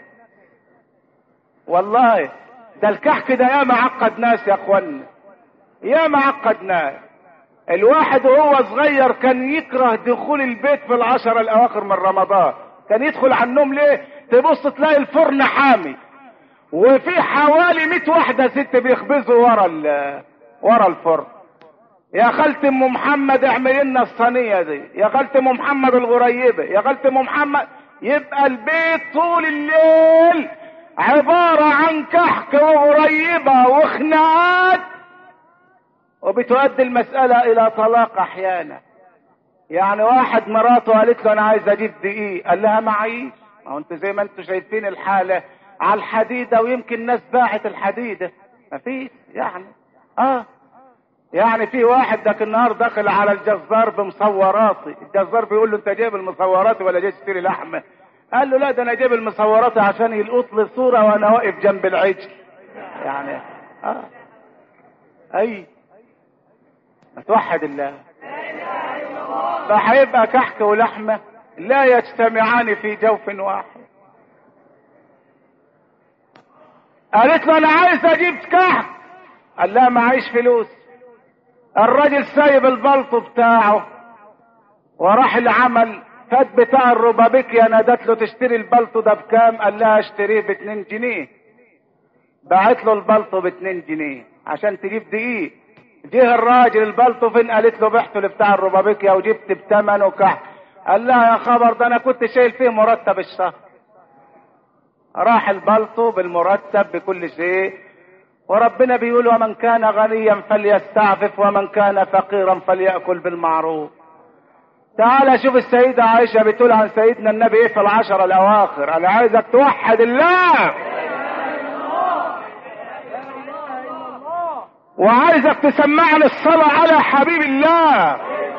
والله ده الكحك ده يا معقد ناس يا اخوانا، يا معقد ناس. الواحد وهو صغير كان يكره دخول البيت في العشر الاواخر من رمضان. كان يدخل على النوم ليه؟ تبص تلاقي الفرن حامي وفي حوالي مئة واحدة ست بيخبزوا ورا ورا الفرن. يا خالتي ام محمد اعمل لنا الصينيه دي، يا خالتي ام محمد الغريبه، يا خالتي ام محمد. يبقى البيت طول الليل عبارة عن كحك وغريبة وخناقات، وبتؤدي المسألة الى طلاق احيانا. يعني واحد مراته قالت له انا عايز اجيب دقيق، قال لها معيش. ما هو انتوا زي ما انتوا شايفين الحالة على الحديدة، ويمكن ناس باعت الحديدة مفيش يعني. اه يعني في واحد داك النهار داخل على الجزار بمصوراتي، الجزار بيقول له انت جايب المصوراتي ولا جاي تشتري لحمه؟ قال له لا ده انا جايب المصوراتي عشان يلقط لي صوره وانا واقف جنب العجل. يعني اه اي ما توحد الله. فهيبقى كحك ولحمه لا يجتمعان في جوف واحد. قالت له انا عايز اجيب كحك، قال لا معيش فلوس. الراجل سايب البلطو بتاعه وراح العمل، فات بتاع الربابيكيا نادت له تشتري البلطو ده بكام؟ قال لها اشتريه باتنين جنيه. باعت له البلطو باتنين جنيه عشان تجيب دقيق. جه الراجل البلطو فين؟ قالت له بعته لبتاع الربابيكيا وجبت بتمنه كحك. قال لها يا خبر ده انا كنت شايل فيه مرتب الشهر. راح البلطو بالمرتب بكل شيء، وربنا بيقول ومن كان غنيا فليستعفف ومن كان فقيرا فليأكل بالمعروف. تعال شوف السيدة عائشة بتقول عن سيدنا النبي ايه في العشر الاواخر. انا عايزك توحد الله، وعايزك تسمعني الصلاة على حبيب الله.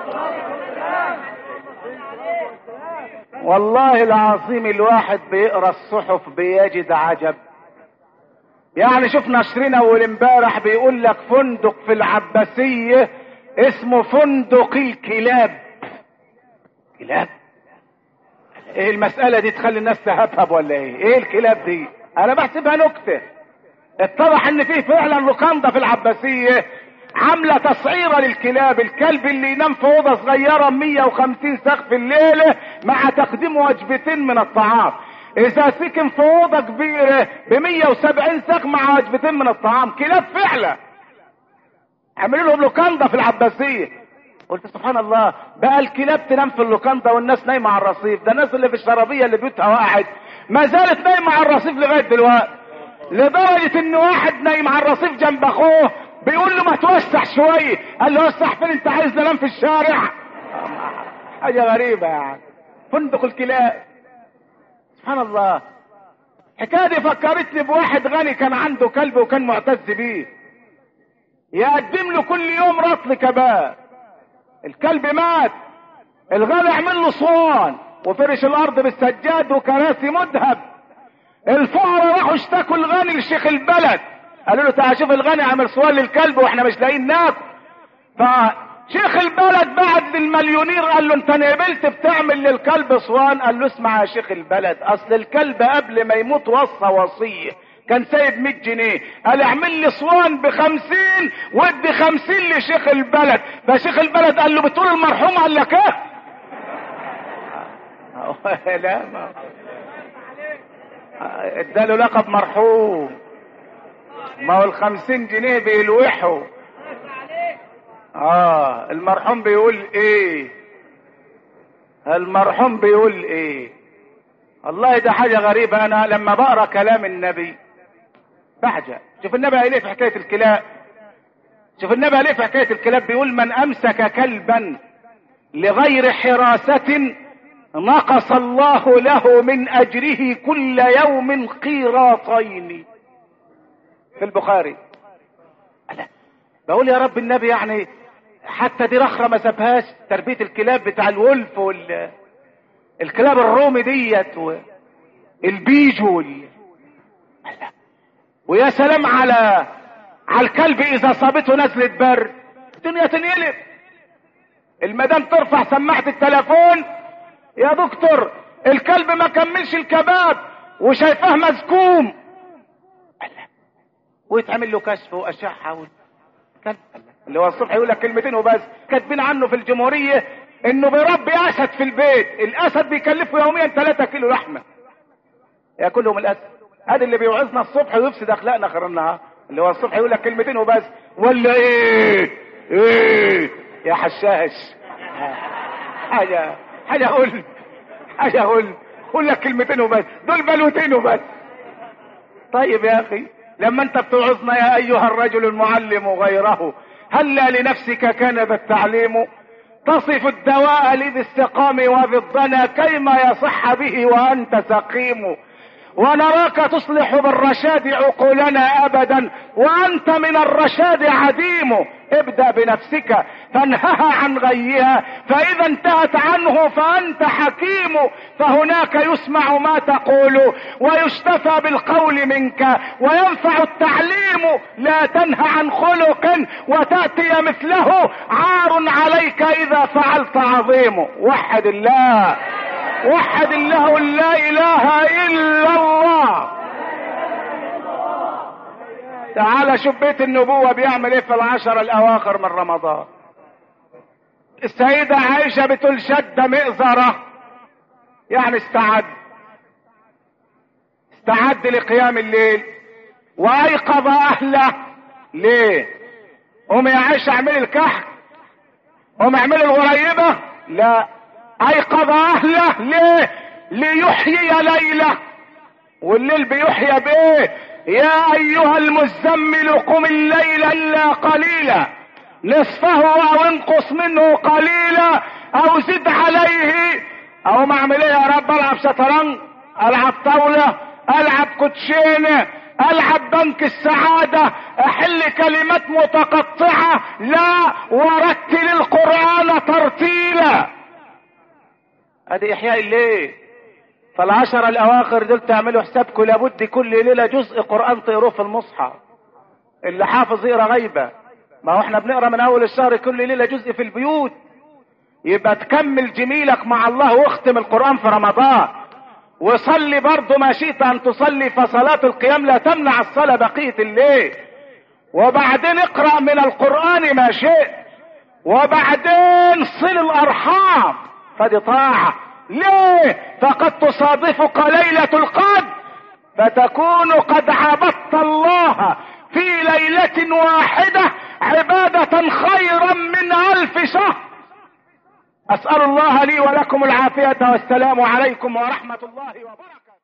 والله العظيم الواحد بيقرأ الصحف بيجد عجب. يعني شوف نشرنا اول امبارح بيقول لك فندق في العباسية اسمه فندق الكلاب. كلاب؟ ايه المسألة دي تخلي الناس تهبهب ولا ايه؟ ايه الكلاب دي؟ انا بحسبها نكتة. اتضح ان فيه فعلا لوكاندا في العباسية عاملة تسعيرة للكلاب. الكلب اللي ينام في اوضة صغيرة مية وخمسين سقف في الليلة مع تقديم وجبتين من الطعام. اذا سكن في اوضة كبيرة بمية وسبعين سقف مع وجبتين من الطعام. كلاب فعلا. عملوا لهم لوكاندا في العباسية. قلت سبحان الله، بقى الكلاب تنام في اللوكاندا والناس نايمة على الرصيف. ده الناس اللي في الشرابية اللي بيوتها وقعت ما زالت نايمة على الرصيف لغاية دلوقتي، لدرجة ان واحد نايم على الرصيف جنب اخوه بيقول له ما توسع شوية. قال له وسع فين؟ انت عايز ننام في الشارع؟ حاجة غريبة يعني. فندق الكلاب سبحان الله. الحكاية دي فكرتني بواحد غني كان عنده كلب وكان معتز بيه، يقدم له كل يوم رطل كباب. الكلب مات، الغني عمل له صوان وفرش الارض بالسجاد وكراسي مذهب. الفقراء راحوا اشتكوا الغني لشيخ البلد، قالوا له تعال شوف الغني عمل صوان للكلب واحنا مش لاقيين ناكل. فشيخ البلد بعد للمليونير قال له انت نقبلت بتعمل للكلب صوان؟ قال له اسمع يا شيخ البلد، اصل الكلب قبل ما يموت وصى وصيه كان سايب مية جنيه، قال اعمل لي صوان بخمسين وادي خمسين لشيخ البلد. فشيخ البلد قال له بتقول المرحوم؟ قال لك ايه؟ لا ما اداله لقب مرحوم. ما هو الخمسين جنيه بيلوحوا. اه المرحوم بيقول ايه؟ المرحوم بيقول ايه؟ والله ده حاجة غريبة. انا لما بقرا كلام النبي بعجب. شوف النبي قال ايه في حكاية الكلاب. شوف النبي قال ايه في حكاية الكلاب. بيقول من امسك كلبا لغير حراسة نقص الله له من اجره كل يوم قيراطين. في البخاري. ألا بقول يا رب النبي يعني حتى دي رخرة ما سابهاش. تربية الكلاب بتاع الولف وال الكلاب الرومي ديت والبيجو وال... ويا سلام على على الكلب اذا صابته نزلة برد الدنيا تنقلب. المدام ترفع سماعة التليفون يا دكتور الكلب ما كملش الكباب وشايفاه مسكوم، ويتعمل له كشف واشعه والكلب اللي هو الصبح يقول لك كلمتين وبس. كاتبين عنه في الجمهوريه انه بيربي اسد في البيت. الاسد بيكلفه يوميا ثلاثة كيلو لحمه ياكلهم الاسد. هذا اللي بيوعظنا الصبح ويفسد اخلاقنا اخر النهار، اللي هو الصبح يقول لك كلمتين وبس. ولا ايه ايه يا حشاش؟ حاجه حاجه اقول حاجه اقول قول لك كلمتين وبس، دول بلوتين وبس. طيب يا اخي لما انت بتوعظنا يا ايها الرجل المعلم غيره هلا لنفسك كان ذا التعليم تصف الدواء لذي السقام وذي الضنا كيما يصح به وانت سقيم، ونراك تصلح بالرشاد عقولنا ابدا وانت من الرشاد عديم. ابدأ بنفسك فانهها عن غيها فاذا انتهت عنه فانت حكيم، فهناك يسمع ما تقول ويشتفى بالقول منك وينفع التعليم. لا تنهى عن خلق وتأتي مثله عار عليك اذا فعلت عظيم. وحد الله وحد الله لا اله الا الله. تعال شوف بيت النبوة بيعمل ايه في العشر الاواخر من رمضان. السيدة عائشة بتقول شد مئزرة يعني استعد استعد لقيام الليل وايقظ اهله. ليه؟ قوم يا عائشة اعملي الكحك، قوم اعملي الغريبة. لا، ايقظ اهله. ليه؟ ليحيي ليلة. والليل بيحيى بايه؟ يا ايها المزمل قم الليل الا قليلا نصفه او انقص منه قليلا او زد عليه. او ما اعمل ايه يا رب؟ العب شطرنج، العب طاولة، العب كوتشينة، العب بنك السعادة، احل كلمات متقطعة؟ لا، ورتل القرآن ترتيلا. ادي احياء الليل. فالعشرة الاواخر دول تعملوا حسابكم لابد كل ليلة جزء قرآن تقروه في المصحف. اللي حافظ يقرا غيبة، ما هو احنا بنقرا من اول الشهر كل ليلة جزء في البيوت. يبقى تكمل جميلك مع الله واختم القرآن في رمضان. وصلي برضو ما شئت ان تصلي، فصلاة القيام لا تمنع الصلاة بقية الليل. وبعدين اقرأ من القرآن ما شئت، وبعدين صل الارحام، فدي طاعة. ليه؟ فقد تصادفك ليلة القدر فتكون قد عبدت الله في ليلة واحدة عبادة خيرا من الف شهر. اسأل الله لي ولكم العافية، والسلام عليكم ورحمة الله وبركاته.